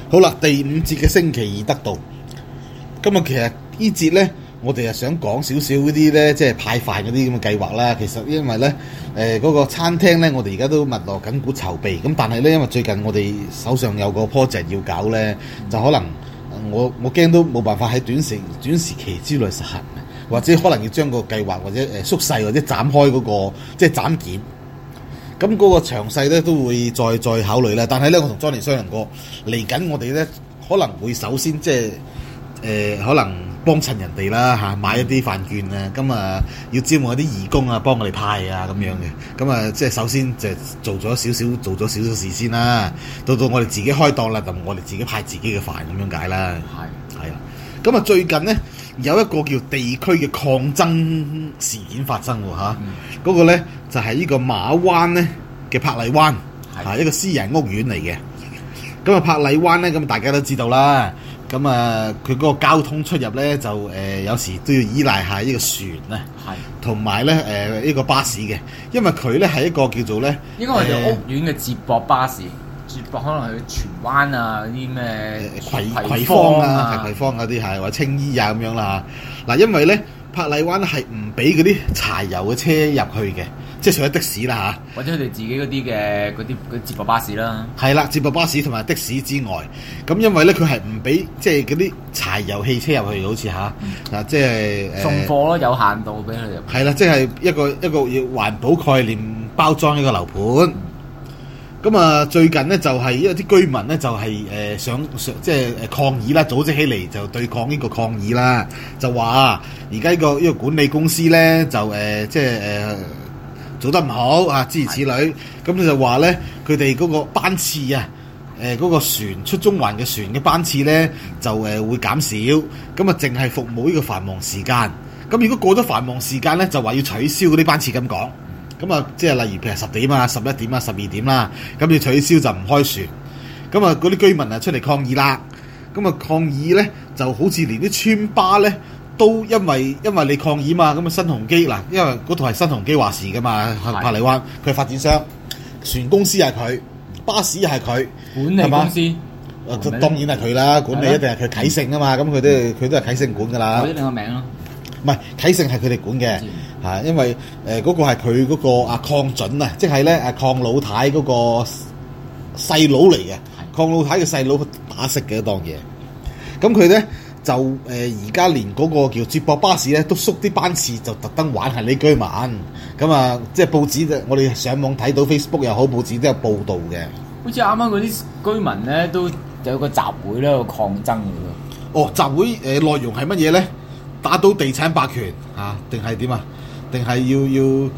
好啦，第五節嘅星期二得到。今日其實呢節咧，我哋係想講少少嗰啲咧，即係派飯嗰啲咁嘅計劃啦。其實因為咧，嗰個餐廳咧，我哋而家都密鑼緊鼓籌備。咁但係咧，因為最近我哋手上有個 project 要搞咧，就可能我驚都冇辦法喺短時期之內實行，或者可能要將個計劃或者縮細或者斬開嗰個即係斬件。咁嗰個詳細咧都會再考慮啦。但係咧，我同 Johnny 商量過，嚟緊我哋咧可能會首先即係可能幫襯人哋啦嚇，買一啲飯券啊，咁啊要招募一啲義工啊，幫我哋派啊咁樣嘅。咁啊即係首先就做咗少少事先啦。到我哋自己開檔啦，就我哋自己派自己嘅飯咁樣解啦。係啦。咁啊最近咧有一個叫地區嘅抗爭事件發生喎嚇。嗰個咧就係呢個馬灣咧嘅柏麗灣，一個私人屋苑嚟嘅。咁啊柏麗灣咧，咁大家都知道啦。咁啊佢嗰個交通出入咧就有時都要依賴下呢個船咧，同埋咧呢個巴士嘅，因為佢咧係一個叫做咧應該係叫屋苑嘅接駁巴士，接駁可能去荃灣啊嗰啲咩葵芳啊，葵芳嗰啲係或者青衣啊咁樣啦。嗱，因為咧柏麗灣係唔俾嗰啲柴油嘅車入去嘅，即係除咗的士啦嚇， 或者佢哋自己嗰啲接駁巴士啦。係啦，接駁巴士同埋的士之外，咁因為咧佢係唔俾即係嗰啲柴油汽車入去，好似嚇即係送貨咯，有限度俾佢哋入。 係啦，即係一個要環保概念包裝一個樓盤。咁啊，最近咧就係因為啲居民咧就係想即係抗議啦，組織起嚟就對抗呢個抗議啦，就話而家呢個管理公司咧就即係做得唔好啊，諸如此類。咁就話咧佢哋嗰個班次啊，嗰個船出中環嘅船嘅班次咧就會減少，咁啊淨係服務呢個繁忙時間。咁如果過咗繁忙時間咧，就話要取消嗰啲班次咁講。咁啊，即係例如譬如10點啊、11點啊、12點啦，咁要取消就唔開船。咁啊，嗰啲居民啊出嚟抗議啦。咁啊，抗議咧就好似連啲村巴咧都因為你抗議嘛，咁啊新鴻基嗱，因為嗰度係新鴻基話事噶嘛，柏麗灣佢係發展商，船公司係佢，巴士又係佢， 管理公司當然係佢啦，管理一定係佢啟盛啊嘛，咁佢都係啟盛管噶啦。 改咗兩個名咯。 唔係啟盛係佢哋管嘅嚇，因為嗰個係佢嗰個阿鄺準啊，即係咧阿鄺老太嗰個細佬嚟嘅，鄺老太嘅細佬打識嘅當嘢。咁佢咧就而家連嗰個叫接駁巴士咧都縮啲班次，就特登玩下呢居民。咁啊，即係報紙我哋上網睇到 Facebook 又好，報紙都有報導嘅。 好似啱啱嗰啲居民咧都有個集會咧，有個抗爭嘅喎。 集會內容係乜嘢咧？打倒地產霸權定係點啊？定係要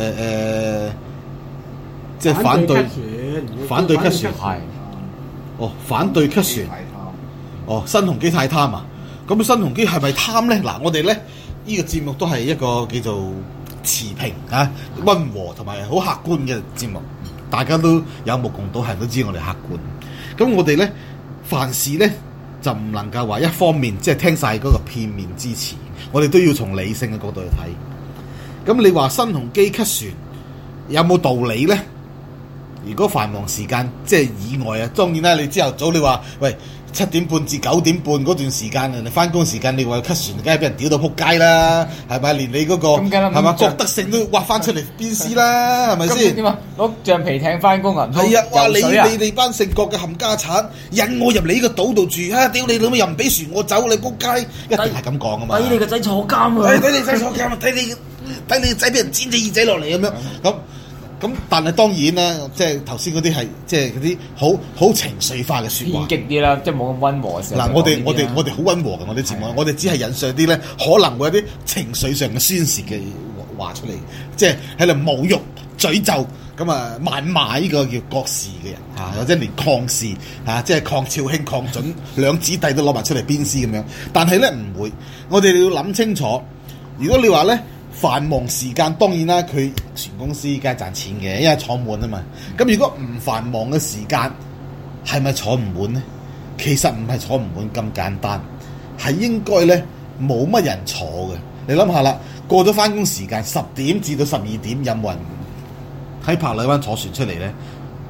即係反對 cut 船係反對 cut 船新鴻基太貪啊！咁新鴻基係咪貪咧？嗱，我哋咧呢個節目都係一個叫做持平溫和同埋好客觀嘅節目，大家都有目共睹，係都知我哋客觀。咁我哋咧凡事咧就唔能夠話一方面即係聽晒嗰個片面之詞，我哋都要從理性嘅角度去睇。咁你話新鴻基 cut 船有冇道理咧？如果繁忙時間即係以外啊，當然啦，你朝頭早你話喂7點半至9點半嗰段時間，人哋翻工時間，你話 cut 船，梗係俾人屌到撲街啦，係咪？連你嗰個係嘛郭德勝都挖翻出嚟鞭屍啦，係咪先？ 點啊？攞橡皮艇翻工啊？ 係啊！哇！你哋班姓郭嘅冚家產，引我入嚟呢個島度住啊！屌你老母又唔俾船我走，你撲街！一定係咁講啊嘛！ 抵你個仔坐監啊！ 抵你仔坐監啊！抵你個仔俾人剪隻耳仔落嚟咁樣咁，但係當然啦，即係頭先嗰啲係即係嗰啲好情緒化嘅説話， 偏激啲啦，即係冇咁溫和嘅時候。 嗱，我哋好溫和嘅，我哋節目，我哋只係引上啲咧可能會有啲情緒上嘅宣泄嘅話出嚟，即係喺度侮辱、詛咒咁啊，謾罵呢個叫郭氏嘅人或者連鄺氏即係鄺兆興、鄺準兩子弟都攞埋出嚟鞭屍咁樣。但係咧唔會，我哋要諗清楚。如果你話咧，繁忙時間當然啦，佢船公司梗係賺錢嘅，因為坐滿啊嘛。咁如果唔繁忙嘅時間，係咪坐唔滿咧？其實唔係坐唔滿咁簡單，係應該咧冇乜人坐嘅。你諗下啦，過咗翻工時間10點至到12點，有冇人喺柏麗灣坐船出嚟咧？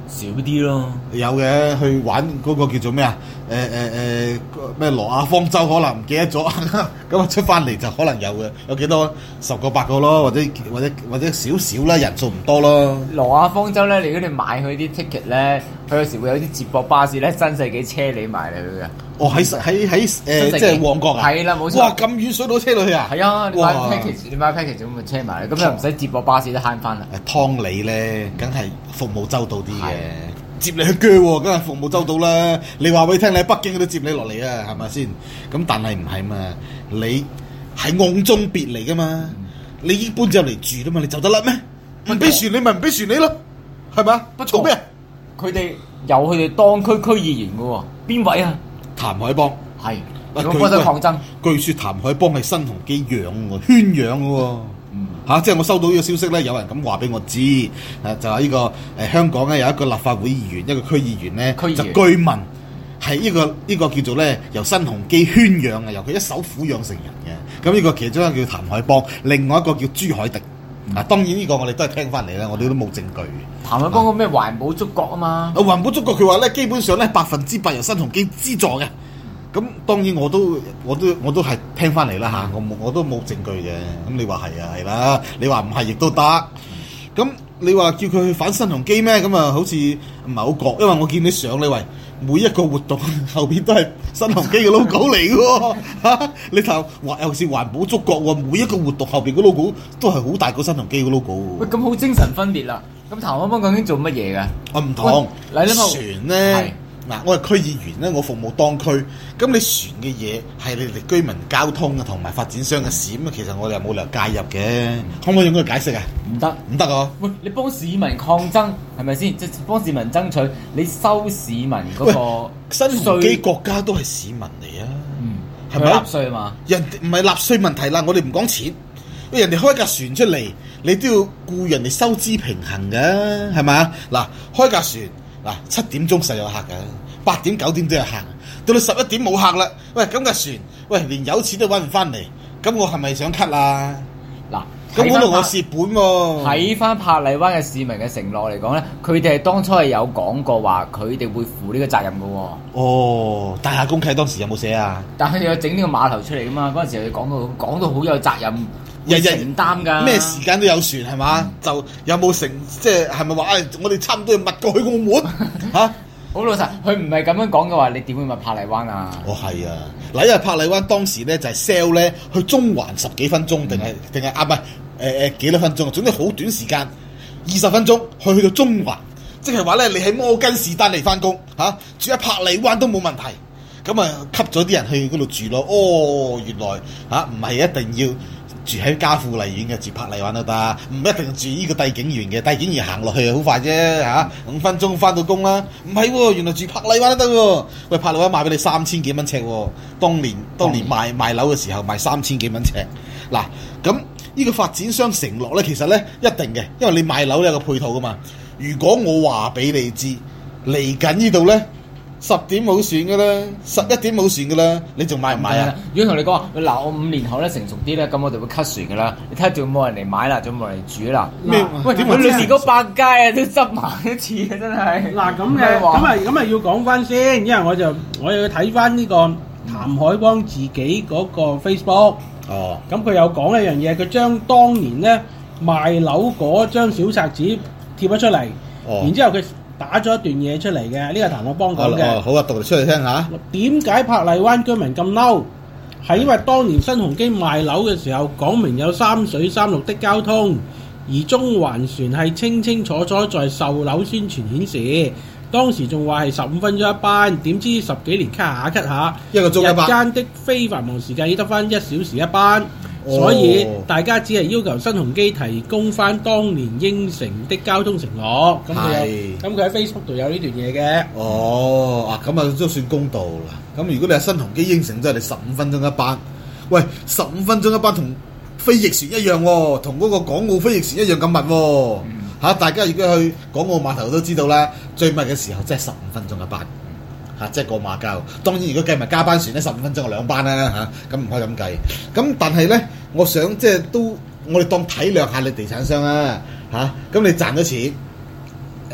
少啲咯。 有嘅，去玩嗰個叫做咩啊？咩羅亞方舟可能唔記得咗，咁啊出翻嚟就可能有嘅，有幾多10個8個咯，或者少少啦，人數唔多咯。 羅亞方舟咧，如果你買佢啲 ticket 咧，佢有時會有啲接駁巴士咧，新世紀車你埋嚟去嘅。 哦，喺即係旺角啊！ 係啦，冇錯。 哇，咁遠水到車落去啊！ 係啊，你買 package 咁咪車埋嚟，咁又唔使接駁巴士都慳翻啦。 湯你咧，梗係服務周到啲嘅。接你去鋸喎，梗係服務周到啦！你話俾你聽，你喺北京都接你落嚟啊，係咪先？咁但係唔係嘛？你係甕中別嚟噶嘛？你已經搬咗入嚟住啦嘛？你走得甩咩？唔俾船你咪唔俾船你咯，係咪啊？做咩？ 佢哋有佢哋當區區議員嘅喎，邊位啊？ 譚海邦係有冇幫手抗爭？ 據說譚海邦係新鴻基養喎，圈養嘅喎。即係我收到呢個消息咧，有人咁話俾我知，就話呢個香港咧有一個立法會議員，一個區議員咧，就據聞係呢個叫做咧由新鴻基圈養嘅，由佢一手撫養成人嘅。咁呢個其中一個叫譚海邦，另外一個叫朱凱迪。當然呢個我哋都係聽翻嚟啦，我哋都冇證據。 譚海邦個咩環保觸覺啊嘛？ 環保觸覺佢話咧，基本上咧100%由新鴻基資助嘅。咁當然我都係聽翻嚟啦嚇，我都冇證據嘅。咁你話係啊係啦，你話唔係亦都得。咁你話叫佢去反新鴻基咩？咁啊好似唔係好覺，因為我見你相你話每一個活動後邊都係新鴻基嘅 logo 嚟嘅喎嚇。你睇尤其是環保觸覺喎，每一個活動後邊嘅 logo 都係好大個新鴻基嘅 logo。 喂，咁好精神分裂啦！咁譚海邦究竟做乜嘢㗎？ 我唔同船咧。嗱，我係區議員咧，我服務當區。咁你船嘅嘢係你哋居民交通啊，同埋發展商嘅事，咁啊，其實我哋又冇理由介入嘅。可唔可以用佢解釋啊？唔得，唔得啊！ 喂，你幫市民抗爭係咪先？即係幫市民爭取，你收市民嗰個新鴻基國家都係市民嚟啊， 係咪納稅啊嘛？ 人唔係納稅問題啦，我哋唔講錢，因為人哋開架船出嚟，你都要顧人哋收支平衡嘅，係咪啊？嗱，開架船。7點鐘實有客㗎，8點9點都有客，到到11點冇客啦。喂，咁嘅船，喂連有錢都揾唔翻嚟，咁我係咪想 cut 啊？嗱，咁嗰度我蝕本喎。 睇翻珀麗灣嘅市民嘅承諾嚟講咧，佢哋係當初係有講過話，佢哋會負呢個責任㗎喎。 哦，大廈公契當時有冇寫啊？ 但係有整呢個碼頭出嚟㗎嘛？嗰陣時佢講到好有責任。日承擔㗎， 咩時間都有船係嘛？就有冇即係咪話我哋差唔多要密過去澳門嚇？ 好老實，佢唔係咁樣講嘅話，你點會密珀麗灣啊？ 哦，係啊，嗱，因為珀麗灣當時咧就係 sell 咧去中環10幾分鐘，定係唔係幾多分鐘？總之好短時間，20分鐘去到中環，即係話咧你喺摩根士丹利翻工嚇，住喺珀麗灣都冇問題。咁啊吸咗啲人去嗰度住咯。哦，原來唔係一定要住喺嘉富麗苑嘅，住珀麗灣都得，唔一定住呢個帝景園嘅。帝景園行落去好快啫嚇，5分鐘翻到工啦。唔係喎，原來住珀麗灣都得喎。喂，珀麗灣賣俾你3000幾蚊尺喎，當年賣樓嘅時候賣3000幾蚊尺。嗱，咁呢個發展商承諾咧，其實咧一定嘅，因為你賣樓有個配套噶嘛。如果我話俾你知嚟緊呢度咧，10點冇船㗎啦，11點冇船㗎啦，你仲買唔買啊？ 如果同你講話，嗱，我5年後咧成熟啲咧，咁我哋會 cut 船㗎啦。你睇下仲有冇人嚟買啦，仲有冇人嚟住啦？喂，點解你時嗰百佳啊都執埋一次啊？真係嗱咁嘅，咁啊要講翻先，因為我要睇翻呢個譚海邦自己嗰個 Facebook。哦。咁佢有講一樣嘢，佢將當年咧賣樓嗰張小冊子貼咗出嚟，然之後佢打咗一段嘢出嚟嘅，呢個譚海邦講嘅。 好啊，讀嚟出嚟聽下。 點解珀麗灣居民咁嬲？係因為當年新鴻基賣樓嘅時候，講明有3水3綠的交通，而中環船係清清楚楚在售樓宣傳顯示，當時仲話係15分鐘一班，點知10幾年 cut 下， 一個鐘一班。 日間的非繁忙時間已得翻1小時一班。所以大家只係要求新鴻基提供翻當年應承的交通承諾。咁佢喺 Facebook 度有呢段嘢嘅。 哦，咁啊都算公道啦。咁如果你係新鴻基應承，即係你15分鐘一班。喂，15分鐘一班同飛翼船一樣喎，同嗰個港澳飛翼船一樣咁密喎。大家如果去港澳碼頭都知道啦，最密嘅時候即係15分鐘一班。即係過馬交。當然，如果計埋加班船咧，15分鐘就2班啦咁唔可以咁計。咁但係咧，我想即係我哋當體諒下你地產商啊咁你賺咗錢，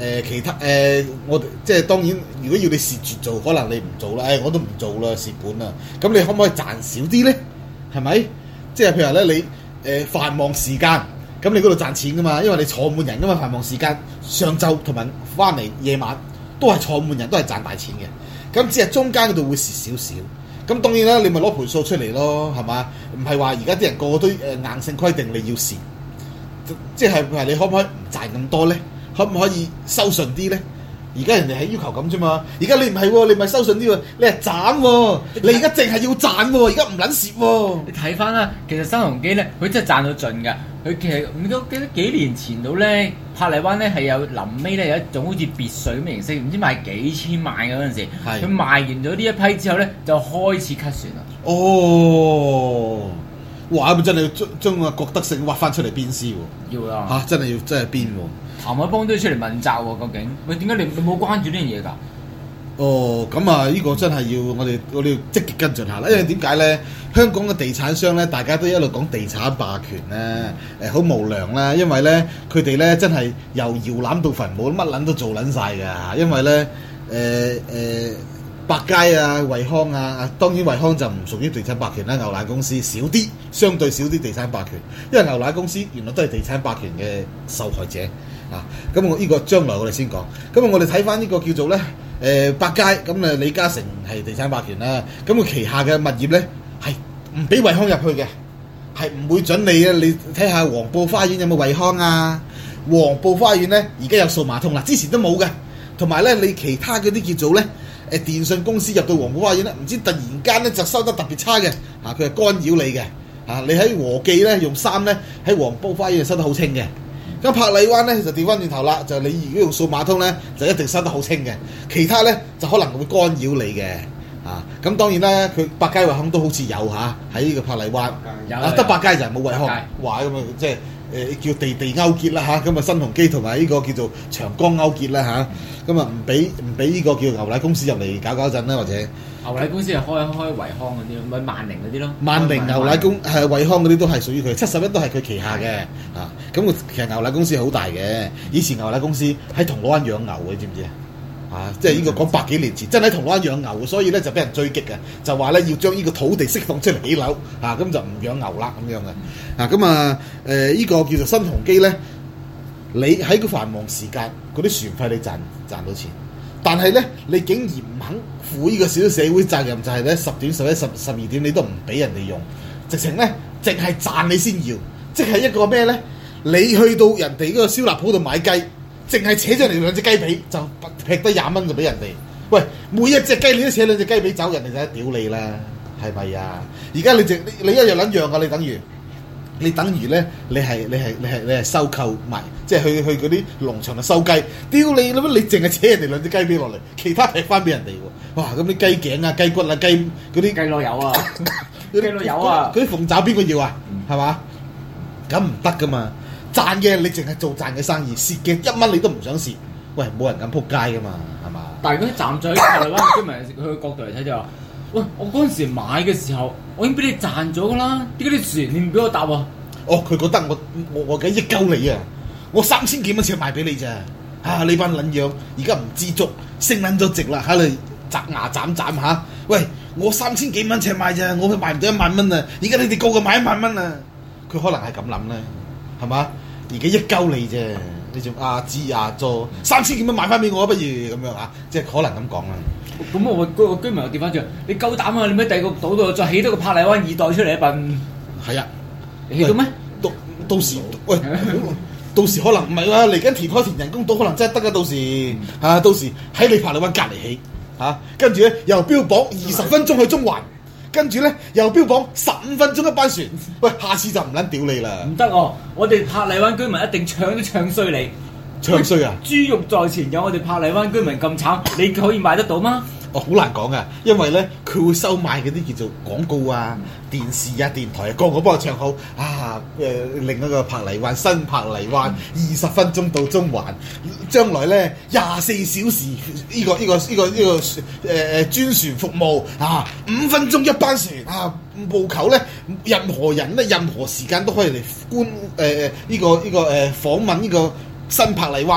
其他我哋即係當然，如果要你蝕住做，可能你唔做啦。我都唔做啦，蝕本啦。咁你可唔可以賺少啲咧？係咪？即係譬如咧，你繁忙時間，咁你嗰度賺錢噶嘛？因為你坐滿人噶嘛，繁忙時間上晝同埋翻嚟夜晚都係坐滿人，都係賺大錢嘅。咁只係中間嗰度會蝕少少。咁當然啦，你咪攞盤數出嚟咯，係嘛？唔係話而家啲人個個都硬性規定你要蝕，即係話你可唔可以唔賺咁多咧？可唔可以收順啲咧？而家人哋係要求咁啫嘛。而家你唔係喎，你咪收順啲喎，你係賺喎。你而家淨係要賺喎，而家唔撚蝕喎。 你睇翻啦，其實新鴻基咧，佢真係賺到盡㗎。佢其實唔記得幾年前到咧，珀麗灣咧係有臨尾咧有一種好似別墅咁嘅形式，唔知賣幾千萬嘅嗰陣時，佢賣完咗呢一批之後咧，就開始 cut 船啦。 哦，哇！咪真係要將個郭德勝挖翻出嚟鞭屍喎。 要啦嚇，真係要鞭喎。 譚海邦都要出嚟問責喎，究竟喂點解你冇關注呢樣嘢㗎？ 哦，咁啊，呢個真係要我哋要積極跟進下啦。因為點解咧？香港嘅地產商咧，大家都一路講地產霸權咧，好無良啦。因為咧，佢哋咧真係由搖籃到墳墓，乜撚都做撚晒㗎。因為咧，百佳啊、惠康啊，當然惠康就唔屬於地產霸權啦，牛奶公司少啲，相對少啲地產霸權。因為牛奶公司原來都係地產霸權嘅受害者啊。咁我呢個將來我哋先講。咁我哋睇翻呢個叫做咧，百佳咁李嘉誠係地產霸權啦。咁佢旗下嘅物業咧係唔俾惠康入去嘅，係唔會準你嘅。你睇下黃埔花園有冇惠康啊？黃埔花園咧而家有數碼通啦，之前都冇嘅。同埋咧，你其他嗰啲叫做咧。電信公司入到黃埔花園咧，唔知突然間咧就收得特別差嘅，佢係干擾你嘅，你喺和記咧用3咧喺黃埔花園收得好清嘅，咁珀麗灣咧就調翻轉頭啦，就你如果用數碼通咧就一定收得好清嘅，其他咧就可能會干擾你嘅，咁當然啦，佢百佳惠康都好似有喺呢個珀麗灣，得百佳就係冇惠康，話咁啊即係。叫地勾結啦咁啊新鴻基同埋呢個叫做長江勾結啦咁啊唔俾呢個叫牛奶公司入嚟搞震啦，或者牛奶公司係開惠康嗰啲，咪萬寧嗰啲咯。 萬寧牛奶公係惠康嗰啲都係屬於佢，71都係佢旗下嘅咁其實牛奶公司好大嘅，以前牛奶公司喺銅鑼灣養牛嘅，知唔知即係呢個講100幾年前，真係喺銅鑼灣養牛，所以咧就俾人追擊嘅，就話咧要將呢個土地釋放出嚟起樓咁就唔養牛啦咁樣嘅呢個叫做新鴻基咧，你喺個繁忙時間嗰啲船費你賺到錢，但係咧你竟然唔肯負呢個少少社會責任，就係咧10點、11、12點你都唔俾人哋用，直情咧淨係賺你先要，即係一個咩咧？你去到人哋嗰個燒臘鋪度買雞。淨係扯咗嚟2隻雞髀就劈得20蚊就俾人哋，喂，每一隻雞你都扯2隻雞髀走，人哋就屌你啦，係咪啊？而家你一樣撚樣噶，你等於咧，你係收購埋，即係去嗰啲農場度收雞，屌你啦！你淨係扯人哋2隻雞髀落嚟，其他劈翻俾人哋喎，哇！咁啲雞頸啊、雞骨啊、雞嗰啲雞螺友啊，雞螺友啊， 嗰啲鳳爪邊個要啊？係嘛？咁唔得噶嘛！賺嘅你淨係做賺嘅生意，蝕嘅1蚊你都唔想蝕，喂，冇人咁撲街噶嘛，係嘛？ 但係嗰啲站在台灣居民佢嘅角度嚟睇就話，喂，我嗰陣時買嘅時候，我已經俾你賺咗噶啦，點解啲船你唔俾我搭喎？ 哦，佢覺得我梗係益鳩你啊！我3000幾蚊錢賣俾你咋？你班撚樣而家唔知足，升撚咗值啦，喺度摘牙斬喂，我3000幾蚊尺賣咋，我賣唔到1萬蚊啊！而家你哋個個買1萬蚊啊！佢可能係咁諗咧，係嘛？而家益鳩你啫，你仲知做3000幾蚊買翻俾我不如咁樣即係可能咁講啦。 咁我個居民又調翻轉，你夠膽啊？你喺第二個島度再起多個珀麗灣2代出嚟一笨？ 係啊， 你起到咩？ 到時喂，到時可能唔係喎，嚟緊填人工島可能真係得㗎，到時喺你珀麗灣隔離起跟住咧又標榜20分鐘去中環。跟住咧，又標榜15分鐘一班船，喂，下次就唔撚屌你啦！ 唔得我哋珀麗灣居民一定唱都唱衰你， 唱衰啊！ 豬肉在前，有我哋珀麗灣居民咁慘，你可以買得到嗎？ 好難講啊，因為咧佢會收買嗰啲叫做廣告啊、電視啊、電台啊，個個幫我唱好另一個珀麗灣新珀麗灣20分鐘到中環，將來咧24小時呢個專船服務5分鐘一班船務求咧任何人咧任何時間都可以嚟訪問呢個新珀麗灣。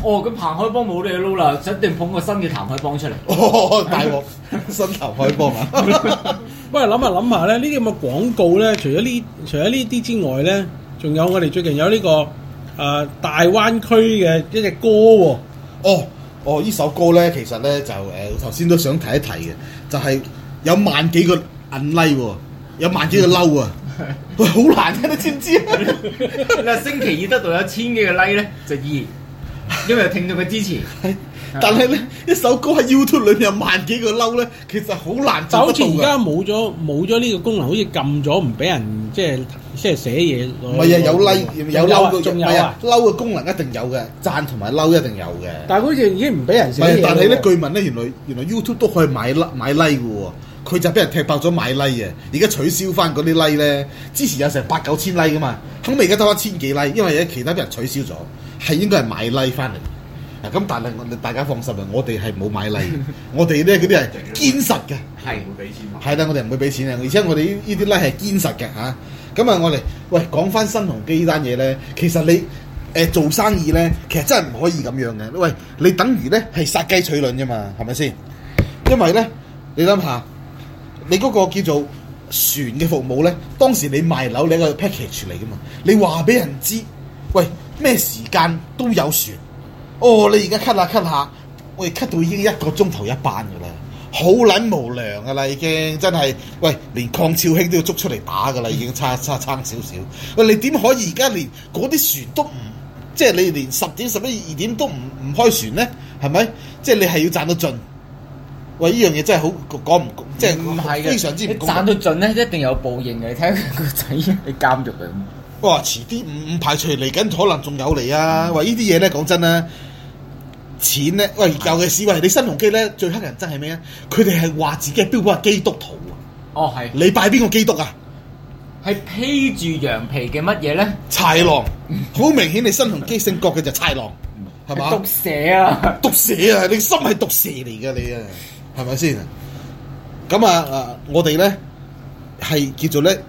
哦，咁彭海邦冇你撈啦，一定捧個新嘅譚海邦出嚟。 哦，大鑊新譚海邦啊！ 不過諗下諗下咧，呢啲咁嘅廣告咧，除咗呢啲之外咧，仲有我哋最近有呢個大灣區嘅一隻歌喎。 哦，呢首歌咧，其實咧就頭先都想提一提嘅，就係有萬幾個銀 like 喎，有萬幾個嬲啊！喂，好難嘅，你知唔知啊？ 嗱，星期二得到有1000幾個 like 咧，就2，因為有聽眾嘅支持。 但係咧，一首歌喺 YouTube 裏面有萬幾個嬲咧，其實好難就好似而做得到㗎。 家冇咗呢個功能，好似撳咗唔俾人即係寫嘢。 唔係啊，有 like 有嬲嘅， 仲有啊， 嬲嘅功能一定有嘅，讚同埋嬲一定有嘅。 但係好似已經唔俾人寫嘢。 但係咧，據聞咧，原來 YouTube 都可以買 like 嘅喎。佢就俾人踢爆咗買 like 嘅，而家取消翻嗰啲 like 咧。之前有成8-9千 like 噶嘛，後尾而家得翻1000幾 like，因為有其他俾人取消咗，係應該係買 like 翻嚟。咁但係大家放心啊，我哋係冇買 like，我哋咧嗰啲係堅實嘅， 係唔會俾錢買。 係啦，我哋唔會俾錢啊，而且我哋呢啲 like 係堅實嘅嚇。咁啊，我哋喂講翻新鴻基呢單嘢咧，其實你做生意咧，其實真係唔可以咁樣嘅。喂，你等於咧係殺雞取卵啫嘛，係咪先？因為咧，你諗下。你嗰個叫做船嘅服務咧，當時你賣樓你一個 package 嚟噶嘛？你話俾人知，喂咩時間都有船。哦，你而家 cut 下，喂 cut 到已經1個鐘頭一班噶啦，好撚無良噶啦已經，真係喂連鄺兆興都要捉出嚟打噶啦，已經差少少。喂，你點可以而家連嗰啲船都唔，即係你連10點、11、2點都唔開船咧？係咪？即係你係要賺到盡。喂，呢樣嘢真係好講唔，即係唔係嘅， 非常之唔公平。 賺到盡咧，一定有報應嘅。你睇佢個仔喺監獄嘅。 哇！遲啲唔排除嚟緊，可能仲有嚟啊！喂，呢啲嘢咧講真啦，錢咧，喂，尤其是喂你新鴻基咧，最黑人憎係咩啊？佢哋係話自己係標榜係基督徒啊！ 哦，係。 你拜邊個基督啊？ 係披住羊皮嘅乜嘢咧？ 豺狼，好明顯你新鴻基姓郭嘅就豺狼，係嘛？ 毒蛇啊！ 毒蛇啊！你心係毒蛇嚟㗎你啊！係咪先？咁我哋咧係叫做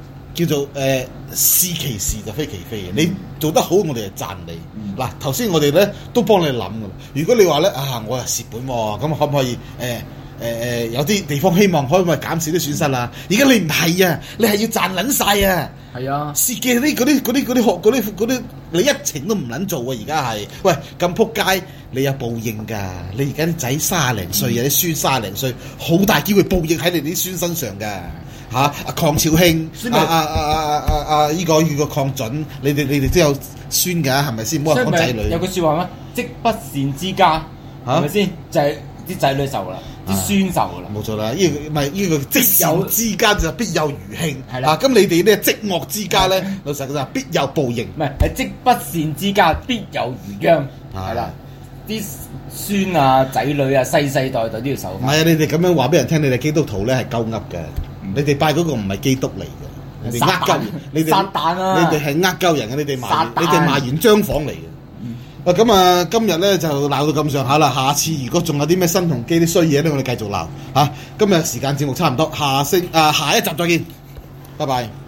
是其是就非其非嘅。你做得好，我哋就讚你。嗱，頭先我哋咧都幫你諗㗎啦。如果你話咧我係蝕本喎，咁可唔可以有啲地方希望可唔可以減少啲損失啦？而家你唔係啊，你係要賺撚晒啊！ 係啊， 蝕嘅嗰啲，你一程都唔撚做啊！而家係，喂咁撲街，你有報應㗎。你而家啲仔30零歲，有啲孫30零歲，好大機會報應喺你啲孫身上㗎。阿鄺兆興，依個鄺準，你哋都有孫㗎，係咪先？唔好話講仔女。 有句説話咩？積不善之家，係咪先？就係啲仔女受啦，啲孫受啦。 冇錯啦，呢個積善之家就必有餘慶。 係啦， 咁你哋咧積惡之家咧，老實講必有報應。 唔係積不善之家必有餘殃。係啦，啲孫啊仔女啊世世代代都要受。 唔係啊！你哋咁樣話俾人聽，你哋基督徒咧係鳩噏嘅。你哋拜嗰個唔係基督嚟嘅，你哋呃鳩，你哋撒旦啊！ 你哋係呃鳩人嘅，你哋賣完張房嚟嘅。咁啊，今日咧就鬧到咁上下啦。下次如果仲有啲咩新鴻基啲衰嘢咧，我哋繼續鬧嚇。今日時間節目差唔多，下一集再見，拜拜。